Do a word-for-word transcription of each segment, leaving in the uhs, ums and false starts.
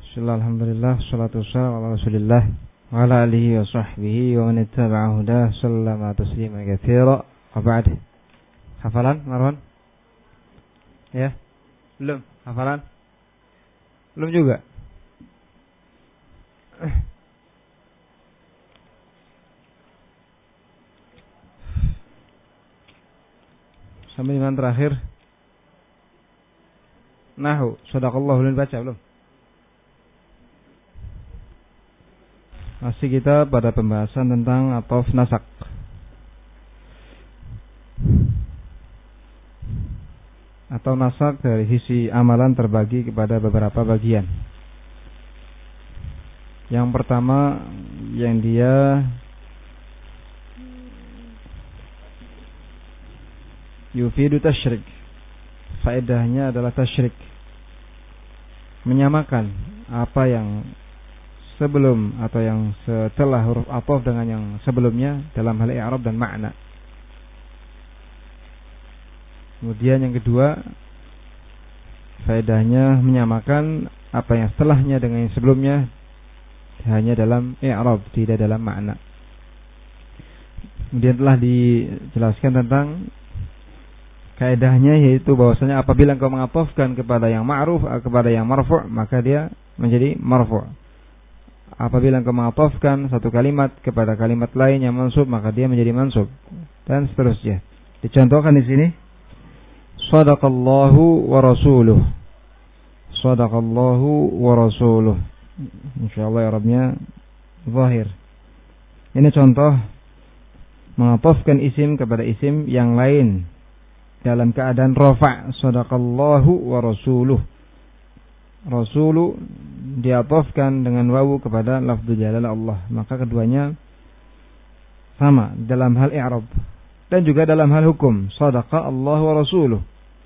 Bismillah, alhamdulillah, salatu wassalamu ala rasulillah wa ala alihi wa sahbihi wa man ittaba'a hudah sallama taslima katsira. Wa ba'd. Hafalan Marwan? Ya? Belum? Hafalan? Belum juga? Sampai di mana terakhir? Nahu, sadaqallahu, belum baca belum? Masih kita pada pembahasan tentang ataf nasak. Atau nasak dari sisi amalan terbagi kepada beberapa bagian. Yang pertama yang dia yufidu tasyrik. Faedahnya adalah tasyrik. Menyamakan apa yang sebelum atau yang setelah huruf ataf dengan yang sebelumnya dalam hal i'rab dan makna. Kemudian yang kedua, faedahnya menyamakan apa yang setelahnya dengan yang sebelumnya hanya dalam i'rab, tidak dalam makna. Kemudian telah dijelaskan tentang kaedahnya, yaitu bahwasanya apabila engkau mengatofkan kepada yang ma'ruf kepada yang marfu', maka dia menjadi marfu'. Apabila engkau mengatofkan satu kalimat kepada kalimat lain yang mansub, maka dia menjadi mansub, dan seterusnya. Dicontohkan di sini, Shadaqallahu wa rasuluh. Shadaqallahu wa rasuluh. Insyaallah i'rabnya zahir. Ini contoh mengatofkan isim kepada isim yang lain dalam keadaan rafa'. Shadaqallahu wa rasuluh. Rasulu diatofkan dengan wawu kepada lafzu jalalah Allah, maka keduanya sama dalam hal i'rab dan juga dalam hal hukum. Shadaqa Allah wa rasuluh.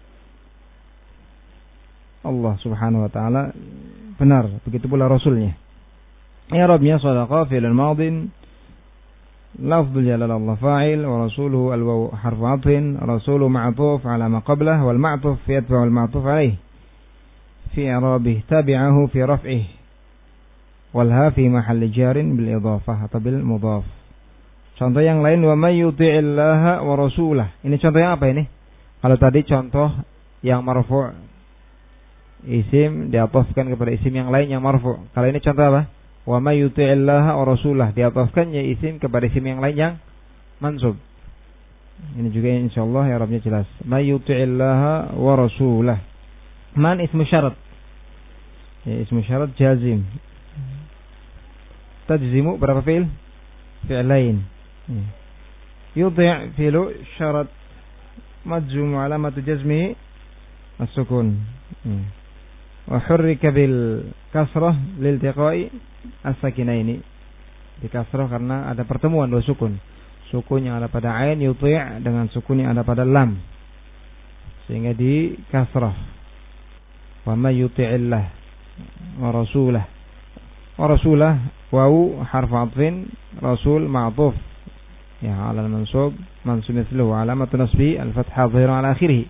Allah subhanahu wa ta'ala benar, begitu pula rasulnya. I'rabnya shadaqa fi'lun madin, lafzu jalalah Allah fa'il, wa rasuluhu al-wawu harfu 'athfin, rasulu ma'tuf 'ala ma qablah, wal ma'tuf yatba'u al-ma'tuf 'alayh fi i'rabih tabi'ahu fi raf'ih, wal ha fi mahalli jarin bil idhafah atau bil mudhaf. Contoh yang lain, wa may yuti'illaha wa rasulah. Ini contoh yang apa ini? Kalau tadi contoh yang marfu', isim diatofkan kepada isim yang lain yang marfu'. Kalau ini contoh apa? Wa may yuti'illaha wa rasulah, diatofkan ya isim kepada isim yang lain yang mansub. Ini juga insyaallah ya Rabbnya jelas. May yuti'illaha wa rasulah. Man ismu syarat. Ya, ismu syarat jazim. Tajzimu berapa fi'il? Fi'lain. Ya. Yudhi' fi'lu syarat majzum alamatu jazmihi as-sukun. Ya. Wa hurrika bil kasrah liltiqa'i as-sakinaini. Di kasrah karena ada pertemuan dua sukun. Sukun yang ada pada ain yudhi' dengan sukun yang ada pada lam, sehingga di kasrah. Wa may yuti'illah wa rasulah. Wa rasulah wawu harfu 'athfin, rasul ma'tuf ya 'ala al-mansub, mansub mithluhu alamatu nasbi al-fathah dhahira 'ala akhirih.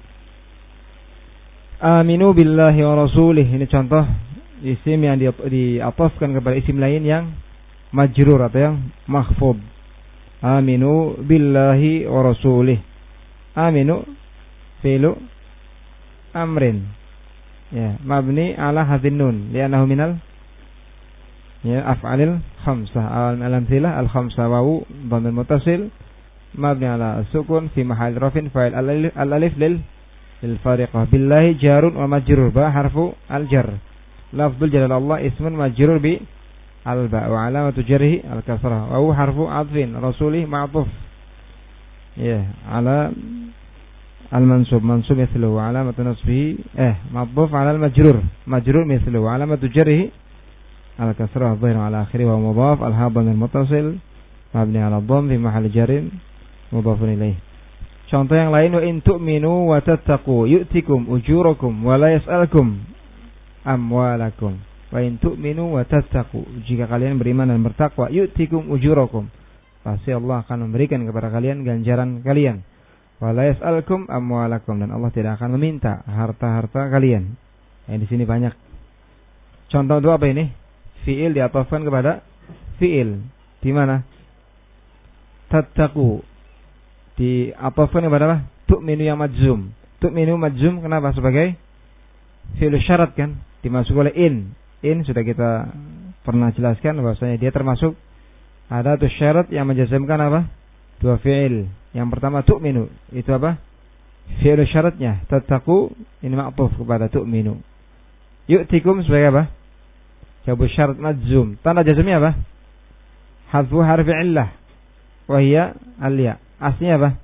Aminu billahi wa rasulih. Ini contoh isim yang diatofkan kepada isim lain yang majrur atau yang makhfud. Aminu billahi wa rasulih. Aminu fi'lu amrin, ya, mabni ala hadzin nun li'annahu minal ya af'alil khamsah. Al-amthilah al-khamsah, wawu dhamir muttasil mabni ala sukun fi mahall rafin fa'il al-alif lil lil fariqah. Billahi jarun wa majrur, ba harfu al-jar. Lafdzul jalal Allah ismun majrur bi al-ba wa alamatu jarhi al-kasrah. Wawu harfu 'athfin, rasulih ma'tuf ya ala al-mansub, mansub mithluhu alamatu nasbihi eh ma'tuf 'ala al-majrur, majrur mithluhu alamatu jarhi al-kasrah dhahir 'ala akhirih wa mudhaf al-ha dhamir muttasil mabni 'ala dhamm fi mahalli jarrin mudhafun ilaih. Contoh yang lain, wa in tu'minu wa tattaqu yu'tikum ujurakum wa la yas'alkum amwalakum. Wa in tu'minu wa tattaqu, jika kalian beriman dan bertakwa, yu'tikum ujurakum, pasti Allah akan memberikan kepada kalian ganjaran kalian. Wa la yas'alkum amwalakum, dan Allah tidak akan meminta harta-harta kalian. Yang di sini banyak Contoh itu apa ini? Fi'il diatofkan kepada fi'il. Di mana? Tattaqu diatofkan kepada apa? Tu'minu yang majzum. Tu'minu majzum kenapa? Sebagai fi'il syarat kan? Dimasuk oleh in. In sudah kita pernah jelaskan bahwasanya dia termasuk ada tuh syarat yang menjazmkan apa? Dua fi'il. Yang pertama tu'minu, itu apa? Fi'il syaratnya. Tattaqu ini ma'tuf kepada tu'minu. Yu'tikum sebagai apa? Jawab syarat majzum. Tanda jazmnya apa? Hadfu harfi illah. Wa hiya al-ya. Aslinya apa?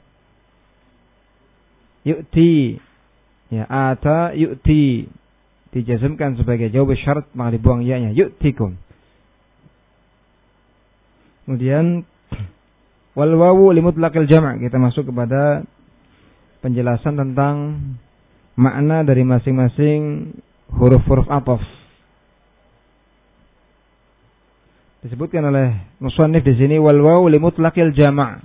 Yu'ti. Ya, ata yu'ti. Dijazmkan sebagai jawab syarat maka dibuang ya-nya. Yu'tikum. Kemudian wal wawu li mutlaqil jama'. Kita masuk kepada penjelasan tentang makna dari masing-masing huruf-huruf ataf. Disebutkan oleh musannif di sini wal wawu li mutlaqil jama'.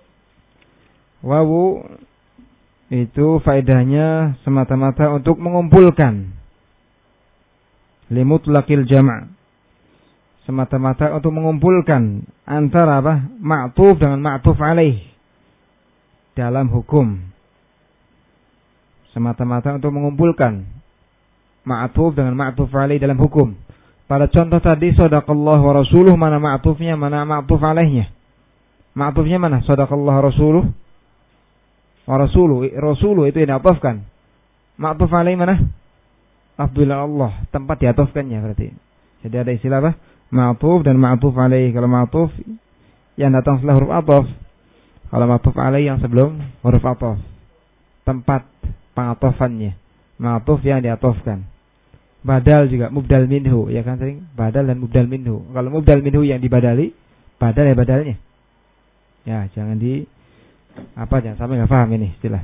Wawu itu faedahnya semata-mata untuk mengumpulkan. Li mutlaqil jama'. Semata-mata untuk mengumpulkan antara apa? Ma'tuf dengan ma'tuf alaih dalam hukum. Semata-mata untuk mengumpulkan ma'tuf dengan ma'tuf alaih dalam hukum. Pada contoh tadi sadaqallahu wa rasuluh, mana ma'tufnya, mana ma'tuf alaihnya? Ma'tufnya mana? Sadaqallahu rasuluh wa rasuluh. Rasuluh itu yang diatofkan. Ma'tuf alaih mana? Abdullah Allah, tempat diatofkannya berarti. Jadi ada istilah apa? Ma'tuf dan ma'tuf alaih. Kalau ma'tuf yang datang setelah huruf ataf. Kalau ma'tuf alaih yang sebelum huruf ataf. Tempat pengatofannya. Ma'tuf yang diatofkan. Badal juga, mubdal minhu, ya kan sering badal dan mubdal minhu. Kalau mubdal minhu yang dibadali, badal ya badalnya. Ya, jangan di apa jangan sampai enggak paham ini istilah.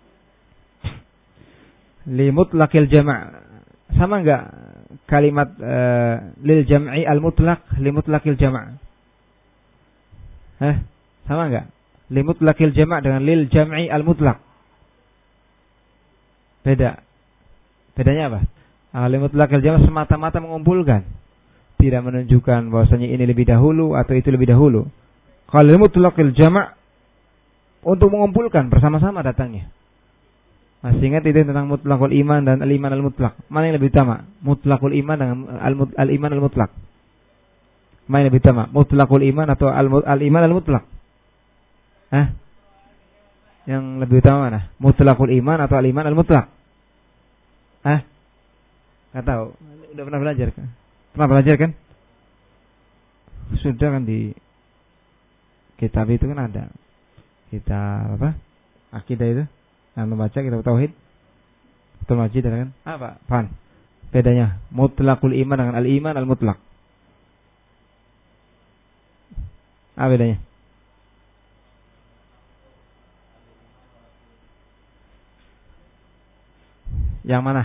Li mutlaqil jama'. Sama enggak kalimat uh, lil jam'i al mutlaq li mutlaqil jama'? Hah? Sama enggak? Li mutlaqil jama' dengan lil jam'i al mutlaq. Beda. Bedanya apa? Li mutlaqil jama' semata-mata mengumpulkan. Tidak menunjukkan bahwasanya ini lebih dahulu atau itu lebih dahulu. Kalau li mutlaqil jama' untuk mengumpulkan bersama-sama datangnya. Masih ingat itu tentang mutlaqul iman dan al-iman al-mutlaq. Mana yang lebih utama? Mutlaqul iman dengan al-iman al-mutlaq. Mana yang lebih utama? Mutlaqul iman atau al-iman al-mutlaq? Hah? Yang lebih utama mana? Mutlaqul iman atau al-iman al-mutlaq? Hah? Enggak tahu. Udah pernah belajar kan? Pernah belajar kan? Sudah kan di kitab itu kan ada. Kitab apa? Akidah itu. Yang membaca kitab tauhid. Betul majid kan? Apa? Pan. Bedanya mutlaqul iman dengan al-iman al-mutlaq. Apa bedanya? Yang mana?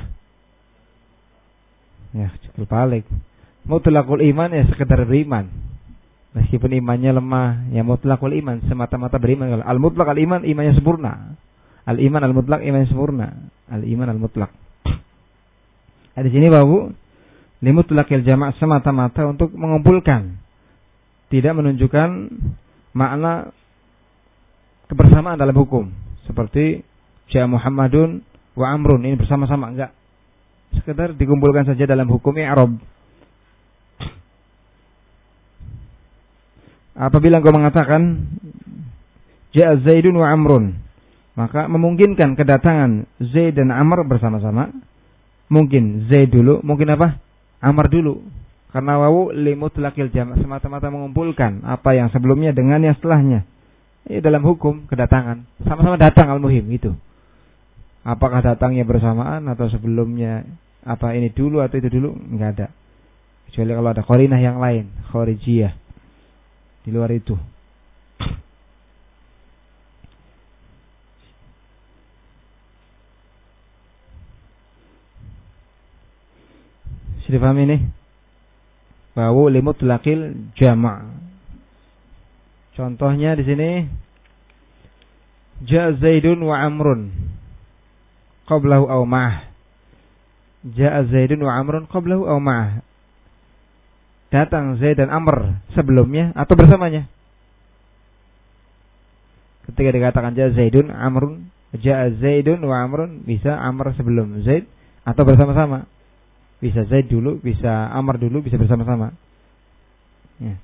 Ya, cukup balik. Mutlaqul iman ya sekedar beriman. Meskipun imannya lemah, ya mutlaqul iman semata-mata beriman. Al-mutlaq al-iman imannya sempurna. Al-iman al-mutlaq imannya sempurna. Al-iman al-mutlaq. Di sini bahwa li mutlaqil jama' semata-mata untuk mengumpulkan. Tidak menunjukkan makna kebersamaan dalam hukum. Seperti ja Muhammadun wa Amrun, ini bersama-sama, enggak. Sekedar dikumpulkan saja dalam hukum i'rab. Apabila engkau mengatakan ja Zaidun wa Amrun, maka memungkinkan kedatangan Zaid dan Amr bersama-sama. Mungkin Zaid dulu, mungkin apa? Amr dulu. Karena wawu li mutlaqil jama' semata-mata mengumpulkan apa yang sebelumnya dengan yang setelahnya. Ini dalam hukum kedatangan, sama-sama datang al-muhim itu. Apakah datangnya bersamaan atau sebelumnya, apa ini dulu atau itu dulu, enggak ada. Kecuali kalau ada qarinah yang lain, kharijiyah. Di luar itu. Sudah paham ini? Wawu li mutlaqil jama'. Contohnya di sini ja Zaidun wa Amrun qablahu aw ma'ah. Ja Zaidun wa Amrun qablahu aw ma'ah. datang Zaid dan Amr sebelumnya atau bersamanya. Ketika dikatakan jaa Zaidun Amrun, jaa Zaidun wa Amrun, bisa Amr sebelum Zaid atau bersama-sama. Bisa Zaid dulu, bisa Amr dulu, bisa bersama-sama. Ya.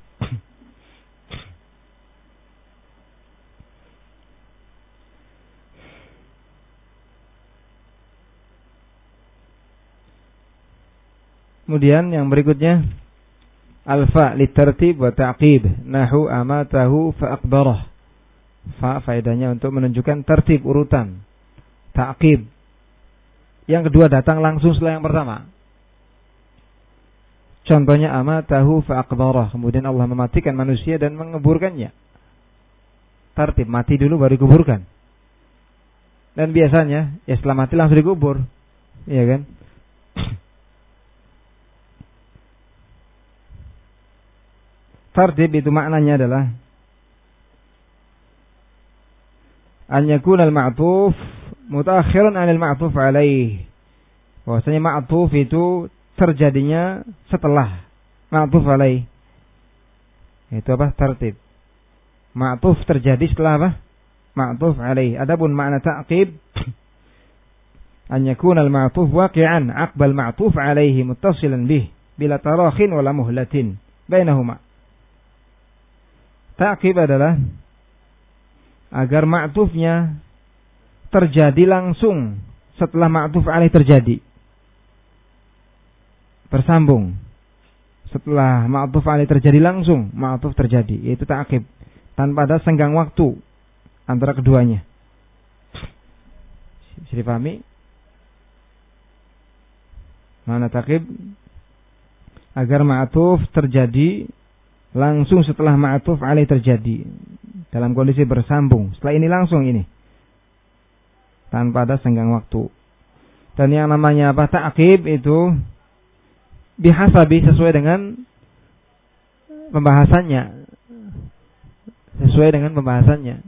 Kemudian yang berikutnya alfa litartib wa ta'qib nahu amatahu fa akbarah. Fa faedahnya untuk menunjukkan tertib urutan. Ta'qib. Yang kedua datang langsung setelah yang pertama. Contohnya amatahu fa akbarah. Kemudian Allah mematikan manusia dan menguburkannya. Tertib, mati dulu baru dikuburkan. Dan biasanya ya setelah mati langsung dikubur. Iya kan? Tartib itu maknanya adalah an yakuna al-ma'tuf mutaakhirun 'anil ma'tuf 'alaih. Bahwasanya ma'tuf itu terjadinya setelah ma'tuf 'alaih. Itu apa? Tartib. Ma'tuf terjadi setelah apa? Ma'tuf 'alaih. Adapun makna ta'qib an yakuna al-ma'tuf waqi'an 'aqbal ma'tuf 'alaihi muttasilan bih bila tarakhin wala muhlatin bainahuma. Ta'qib adalah agar ma'tufnya terjadi langsung setelah ma'tuf alaih terjadi. Bersambung. Setelah ma'tuf alaih terjadi langsung ma'tuf terjadi. Yaitu ta'qib. Tanpa ada senggang waktu antara keduanya. Bisa dipahami? Mana ta'qib? Agar ma'tuf terjadi langsung setelah ma'tuf alaih terjadi dalam kondisi bersambung. Setelah ini langsung ini tanpa ada senggang waktu. Dan yang namanya apa? Ta'qib itu bihasabi, sesuai dengan pembahasannya. Sesuai dengan pembahasannya.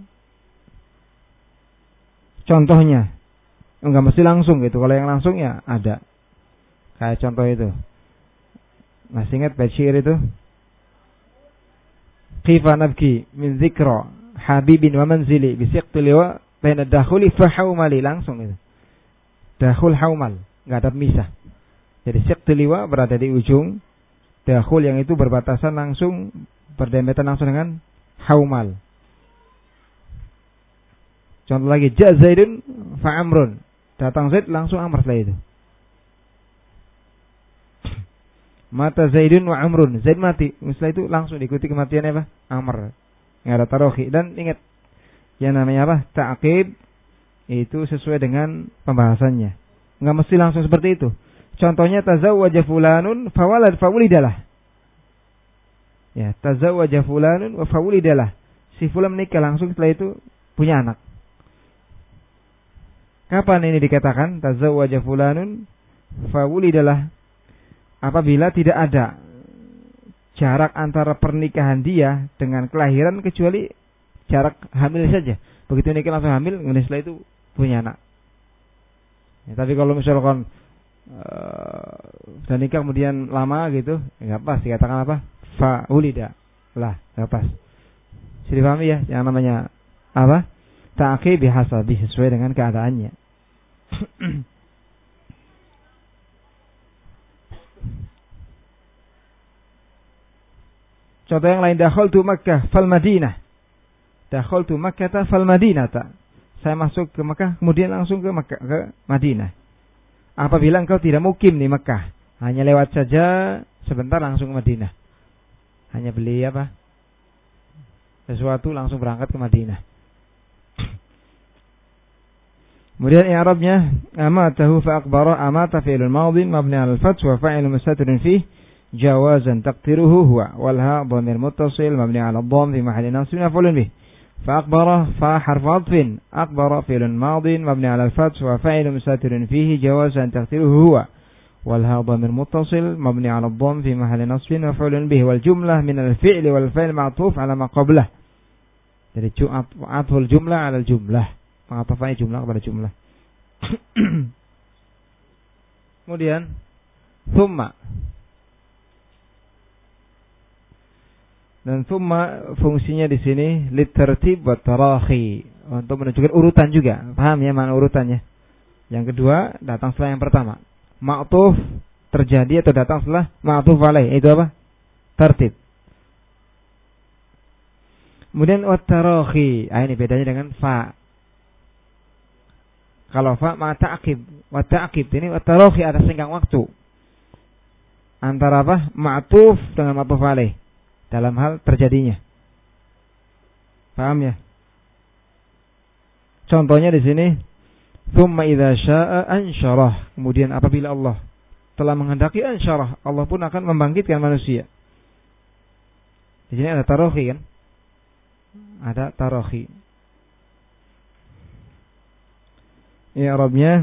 Contohnya enggak mesti langsung gitu. Kalau yang langsung ya ada. Kayak contoh itu. Masih ingat bait syair itu? Kifa nabki min zikra habibin wa manzili bisiqti liwa baina dakhuli fa haumali, langsung itu. Dakhul haumal, enggak ada misah. Jadi siqti liwa berada di ujung, dakhul yang itu berbatasan langsung, berdempetan langsung dengan haumal. Contoh lagi, ja Zaidun fa Amrun. Datang Zaid langsung Amr setelah itu. Mata Zaidun wa Amrun. Zaid mati. Setelah itu langsung diikuti kematian apa? Amr. Enggak ada tarohi. Dan ingat, yang namanya apa? Ta'qib itu sesuai dengan pembahasannya. Enggak mesti langsung seperti itu. Contohnya tazawwaja fulanun fawalad fawulidalah. Ya, tazawwaja fulanun wa fawulidalah. Si fulan menikah langsung setelah itu punya anak. Kapan ini dikatakan tazawwaja fulanun fawulidalah? Apabila tidak ada jarak antara pernikahan dia dengan kelahiran kecuali jarak hamil saja. Begitu nikah langsung hamil, kemudian setelah itu punya anak. Ya, tapi kalau misalkan uh, sudah nikah kemudian lama gitu, enggak pas dikatakan apa? Fa ulida. Lah, enggak pas. Bisa dipahami ya, yang namanya apa? Ta'qib bihasabi, sesuai dengan keadaannya. Contoh yang lain, dakhaltu Makkah fal Madinah. Dakhaltu Makkah fal Madinah. Saya masuk ke Makkah kemudian langsung ke Makkah, ke Madinah. Apabila engkau tidak mukim di Makkah, hanya lewat saja sebentar langsung ke Madinah. Hanya beli apa? Sesuatu langsung berangkat ke Madinah. Kemudian i'rabnya amatahu fa akbara, amata fi'lun madhin mabni 'ala al-fath wa fa'ilun mustatirun fihi جوازا تقديره هو والها ضمير متصل مبني على الضم في محل نصب مفعول به فأكبر فا حرف عطف أكبر فعل ماض مبني على الفتح وفاعل مستتر فيه جوازا تقديره هو والها ضمير متصل مبني على الضم في محل نصب مفعول به والجملة من الفعل والفعل معطوف على ما قبله. Jadi atful jumlah ala jumlah, mengatafai jumlah kepada jumlah. Kemudian thumma Dan thumma fungsinya di sini litartib wa tarakhi, untuk menunjukkan urutan juga. Paham ya mana urutannya? Yang kedua datang setelah yang pertama. Ma'tuf terjadi atau datang setelah ma'tuf alaih, itu apa? Tertib. Kemudian wa tarakhi, ah, ini bedanya dengan fa. Kalau fa ma ta'qib, wa ta'qib ini wa tarakhi, ada senggang waktu antara apa? Ma'tuf dengan ma'tuf alaih dalam hal terjadinya. Paham ya? Contohnya di sini, tsumma idza syaa'a ansyarah. Kemudian apabila Allah telah menghendaki ansyarah, Allah pun akan membangkitkan manusia. Di sini ada tarakhi kan? Ada tarakhi. I'rabnya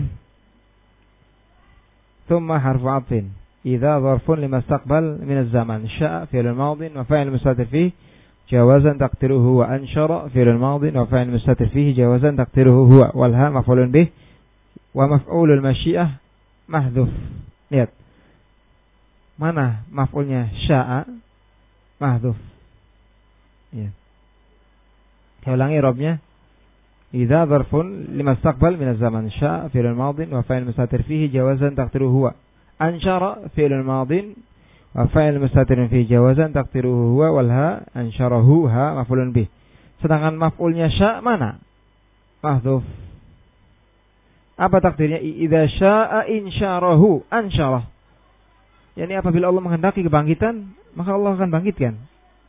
tsumma harfu 'athfin. إذا ظرف لما استقبل من الزمن. شاء فعل الماضي وفاعل مستتر فيه جوازا تقديره هو. أنشر فعل الماضي وفاعل مستتر فيه جوازا تقديره هو. والها مفعول به ومفعول المشيئة محذوف. Lihat. Mana maf'ulnya sya'a? Mahdzuf. Ya. Saya ulangi i'rabnya. إذا ظرف لما استقبل من الزمن. شاء فعل الماضي وفاعل مستتر فيه جوازا تقديره هو. أنشر فعل الماضي وفاعل مستتر فيه جوازا تقديره هو والها أنشره ها مفعول به. Sedangkan maf'ulnya sya' mana? Mahdzuf. Apa takdirnya? Idza sya'a insyarahu ansyarah. Yani apabila Allah menghendaki kebangkitan, maka Allah akan bangkitkan.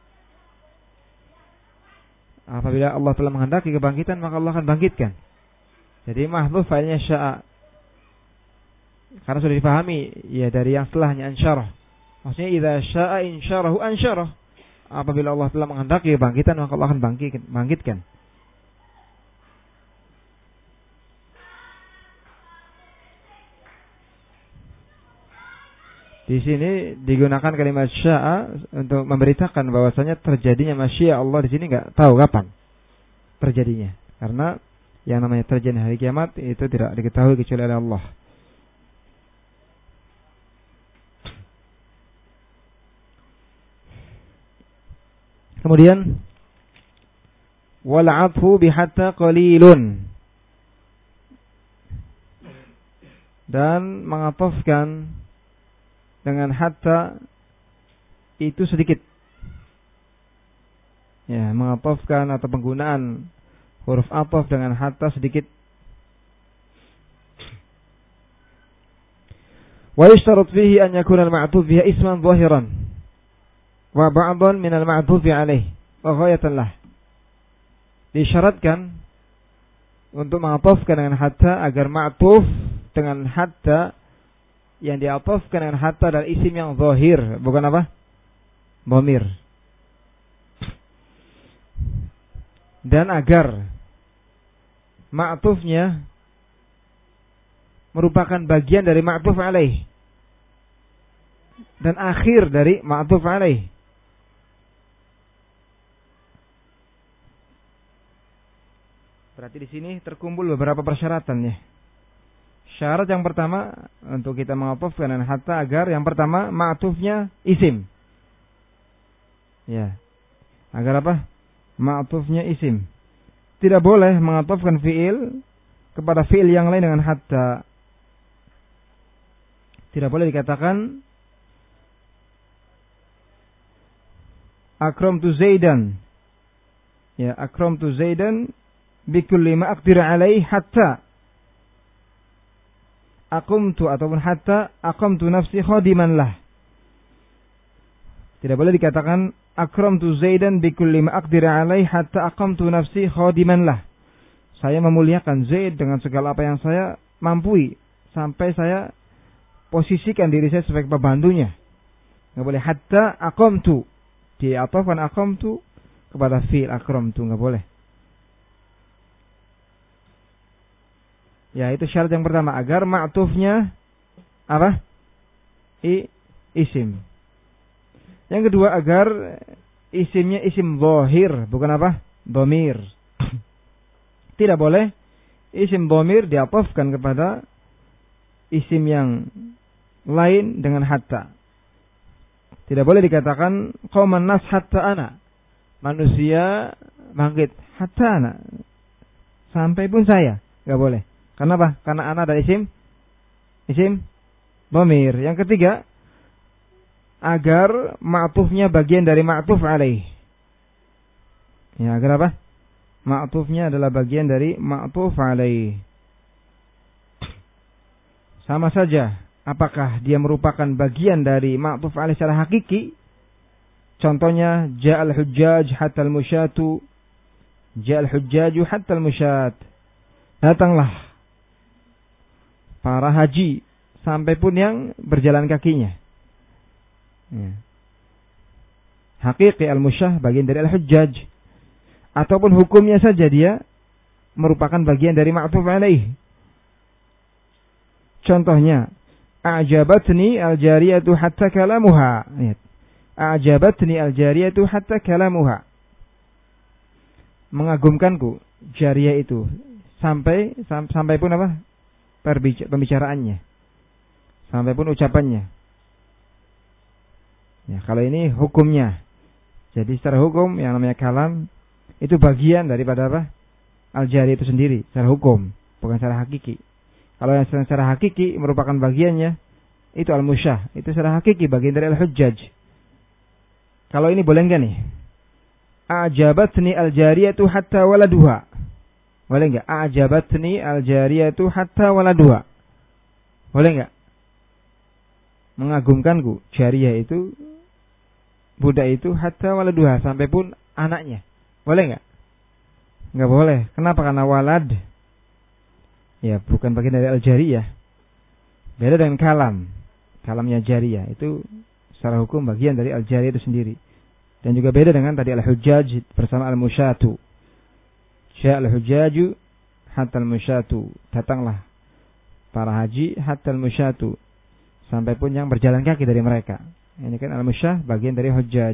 Apabila Allah telah menghendaki kebangkitan, maka Allah akan bangkitkan. Jadi mahdzuf fa'ilnya sya'a. Karena sudah dipahami ya dari yang setelahnya ansyarah. Maksudnya idza sya'a insyarahu ansyarah. Apabila Allah telah menghendaki kebangkitan, maka Allah akan bangkitkan. Di sini digunakan kalimat sya'a untuk memberitakan bahwasanya terjadinya masyiah Allah di sini enggak tahu kapan terjadinya. Karena yang namanya terjadi hari kiamat itu tidak diketahui kecuali oleh Allah. Kemudian wal 'atfu bi hatta qalilun, dan mengatofkan dengan hatta itu sedikit. Ya, mengatofkan atau penggunaan huruf ataf dengan hatta sedikit. Wa yushtarat fihi an yakuna al-ma'tuf biha isman zahiran wa ba'dhan min al-ma'tuf alaih wa ghayatan lah. Disyaratkan untuk mengatofkan dengan hatta agar ma'tuf dengan hatta yang diatofkan dengan hatta dan isim yang zahir, bukan apa? Dhamir. Dan agar ma'tufnya merupakan bagian dari ma'tuf alaih dan akhir dari ma'tuf alaih. Berarti di sini terkumpul beberapa persyaratannya. Syarat yang pertama untuk kita mengatofkan dengan hatta agar yang pertama ma'tufnya isim. Ya. Agar apa? Ma'tufnya isim. Tidak boleh mengatofkan fi'il kepada fi'il yang lain dengan hatta. Tidak boleh dikatakan akramtu Zaidan. Ya, akramtu Zaidan bikulli ma aqdir alaihi hatta aqamtu, ataupun hatta aqamtu nafsi khadiman lah. Tidak boleh dikatakan akramtu Zaidan bikulli ma aqdir alaihi hatta aqamtu nafsi khadiman lah. Saya memuliakan Zaid dengan segala apa yang saya mampu sampai saya posisikan diri saya sebagai pembantunya. Enggak boleh hatta aqamtu. Diatofkan aqamtu kepada fi'il akramtu, enggak boleh. Ya, itu syarat yang pertama agar ma'tufnya apa? I, isim. Yang kedua agar isimnya isim zahir, bukan apa? Dhamir. Tidak boleh isim dhamir diatofkan kepada isim yang lain dengan hatta. Tidak boleh dikatakan qauman nas hatta ana. manusia bangkit hatta ana, sampai pun saya, enggak boleh. Kenapa? Karena ana ada isim isim dhamir. Yang ketiga, agar ma'tufnya bagian dari ma'tuf alaih. Ya, agar apa? Ma'tufnya adalah bagian dari ma'tuf alaih. Sama saja, apakah dia merupakan bagian dari ma'tuf alaih secara hakiki? Contohnya, ja'al hujjaj hatta al-musyatu, ja'al hujjaju hatta al-musyat. Datanglah para haji sampai pun yang berjalan kakinya. Ya. Hakiki al-musyah bagian dari al-hujjaj. Ataupun hukumnya saja dia merupakan bagian dari ma'tuf alaih. Contohnya, a'jabatni al-jariyatu hatta kalamuha. A'jabatni al-jariyatu hatta kalamuha. Mengagumkanku jariyah itu sampai sam, sampai pun apa? Pembicaraannya. Sampai pun ucapannya. Ya, kalau ini hukumnya. Jadi secara hukum yang namanya kalam itu bagian daripada apa? Al-jariyah itu sendiri secara hukum, bukan secara hakiki. Kalau yang secara hakiki merupakan bagiannya itu al-musyah, itu secara hakiki bagian dari al-hujjaj. Kalau ini boleh enggak nih? A'jabatni al-jariyatu hatta waladuha. Boleh enggak? A'jabatni al-jariyatu hatta waladuha. Boleh enggak? Mengagumkanku jariyah itu, budak itu hatta waladuha, sampai pun anaknya. Boleh enggak? Enggak boleh. Kenapa? Karena walad ya bukan bagian dari al-jariyah. Beda dengan kalam. Kalamnya jariyah itu secara hukum bagian dari al-jariyah itu sendiri. Dan juga beda dengan tadi al-hujjaj bersama al-musyatu. Ja'al hujjaju hatta al-musyatu. Datanglah para haji hatta al-musyatu, sampai pun yang berjalan kaki dari mereka. Ini kan al-musyah bagian dari hujjaj.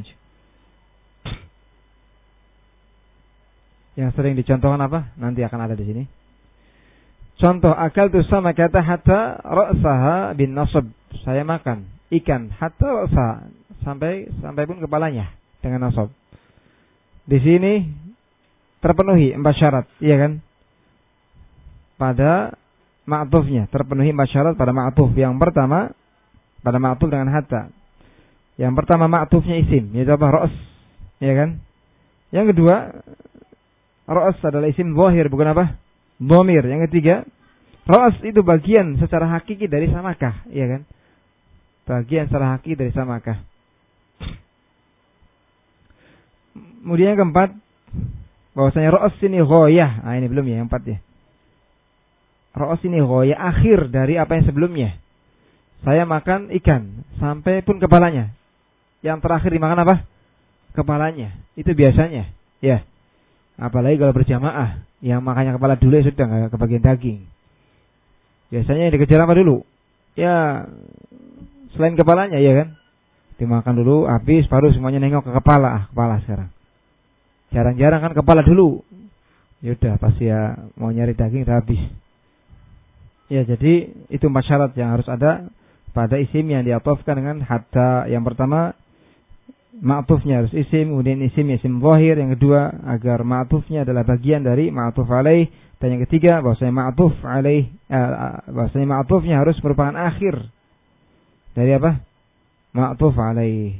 Yang sering dicontohkan apa? Nanti akan ada di sini. Contoh, akal tu sama kata hatta ra'saha bin nasab. Saya makan ikan hatta ra'saha, sampai sampai pun kepalanya dengan nasab. Di sini terpenuhi empat syarat, iya kan? Pada ma'tufnya terpenuhi empat syarat pada ma'tuf. Yang pertama pada ma'tuf dengan hatta. Yang pertama ma'tufnya isim, yaitu apa? Ra's, iya kan? Yang kedua, ra's adalah isim zahir, bukan apa? Dhamir. Yang ketiga, ra's itu bagian secara hakiki dari samakah, iya kan? Bagian secara hakiki dari samakah. Kemudian yang keempat, bahwasanya ra's ini ghayah. Ah, ini belum ya, yang empat ya. Ra's ini ghayah, akhir dari apa yang sebelumnya. Saya makan ikan sampai pun kepalanya. Yang terakhir dimakan apa? Kepalanya. Itu biasanya, ya. Apalagi kalau berjamaah, yang makannya kepala dulu ya sudah, nggak kebagian daging. Biasanya yang dikejar apa dulu? Ya, selain kepalanya, ya kan? Dimakan dulu, habis, baru semuanya nengok ke kepala. Ah, kepala sekarang. Jarang-jarang kan kepala dulu. Yaudah, pasti ya mau nyari daging udah habis. Ya, jadi itu empat syarat yang harus ada pada isim yang diatofkan dengan hatta. Yang pertama, ma'tufnya harus isim, kemudian isim isim zahir. Yang kedua, agar ma'tufnya adalah bagian dari ma'tuf alaih. Dan yang ketiga, bahwasanya ma'tuf alaih, eh, bahwasanya ma'tufnya harus merupakan akhir dari apa? Ma'tuf alaih.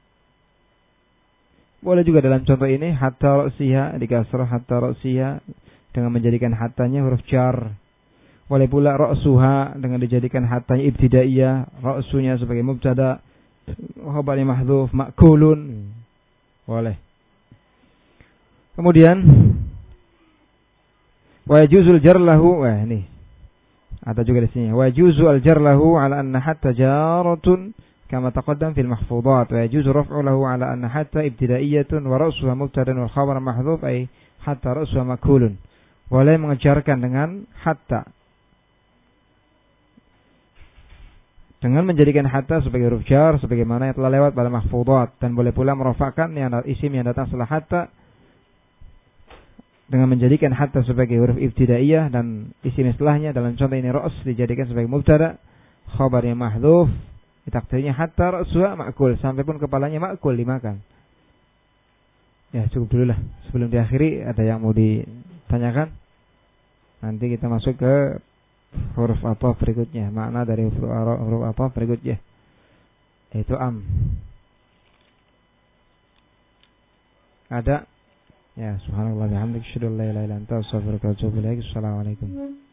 Boleh juga dalam contoh ini hatta ra'siha dikasrah hatta ra'siha dengan menjadikan hattanya huruf jar. Boleh pula ra'suha dengan dijadikan hattanya ibtidaiyah, ra'sunya sebagai mubtada, khabarnya mahdhuf, ma'kulun. Boleh. Kemudian wa yajuzul jar lahu, wah ini ada juga di sini. Wa yajuzul jar lahu ala anna hatta jaratun kama taqaddam fil mahfudhat. Wa yajuzu raf'u lahu ala anna hatta ibtidaiyatun wa ra'suha mubtada wal khabar mahdhuf ay hatta ra'suha ma'kulun. Boleh mengejarkan dengan hatta, dengan menjadikan hatta sebagai huruf jar sebagaimana yang telah lewat pada mahfudhat. Dan boleh pula merofakkan yang isim yang datang setelah hatta dengan menjadikan hatta sebagai huruf ibtidaiyah, dan isim setelahnya dalam contoh ini ra's dijadikan sebagai mubtada, khabarnya mahdhuf, takdirnya hatta ra'suha ma'kul, sampai pun kepalanya ma'kul, dimakan. Ya, cukup dulu lah. Sebelum diakhiri, ada yang mau ditanyakan? Nanti kita masuk ke huruf apa berikutnya. Makna dari huruf, huruf apa berikutnya, yaitu am. Ada? Ya, subhanallah bihamdik, asyhadu an la ilaha illa anta, astaghfiruka wa atubu ilaik. Assalamualaikum.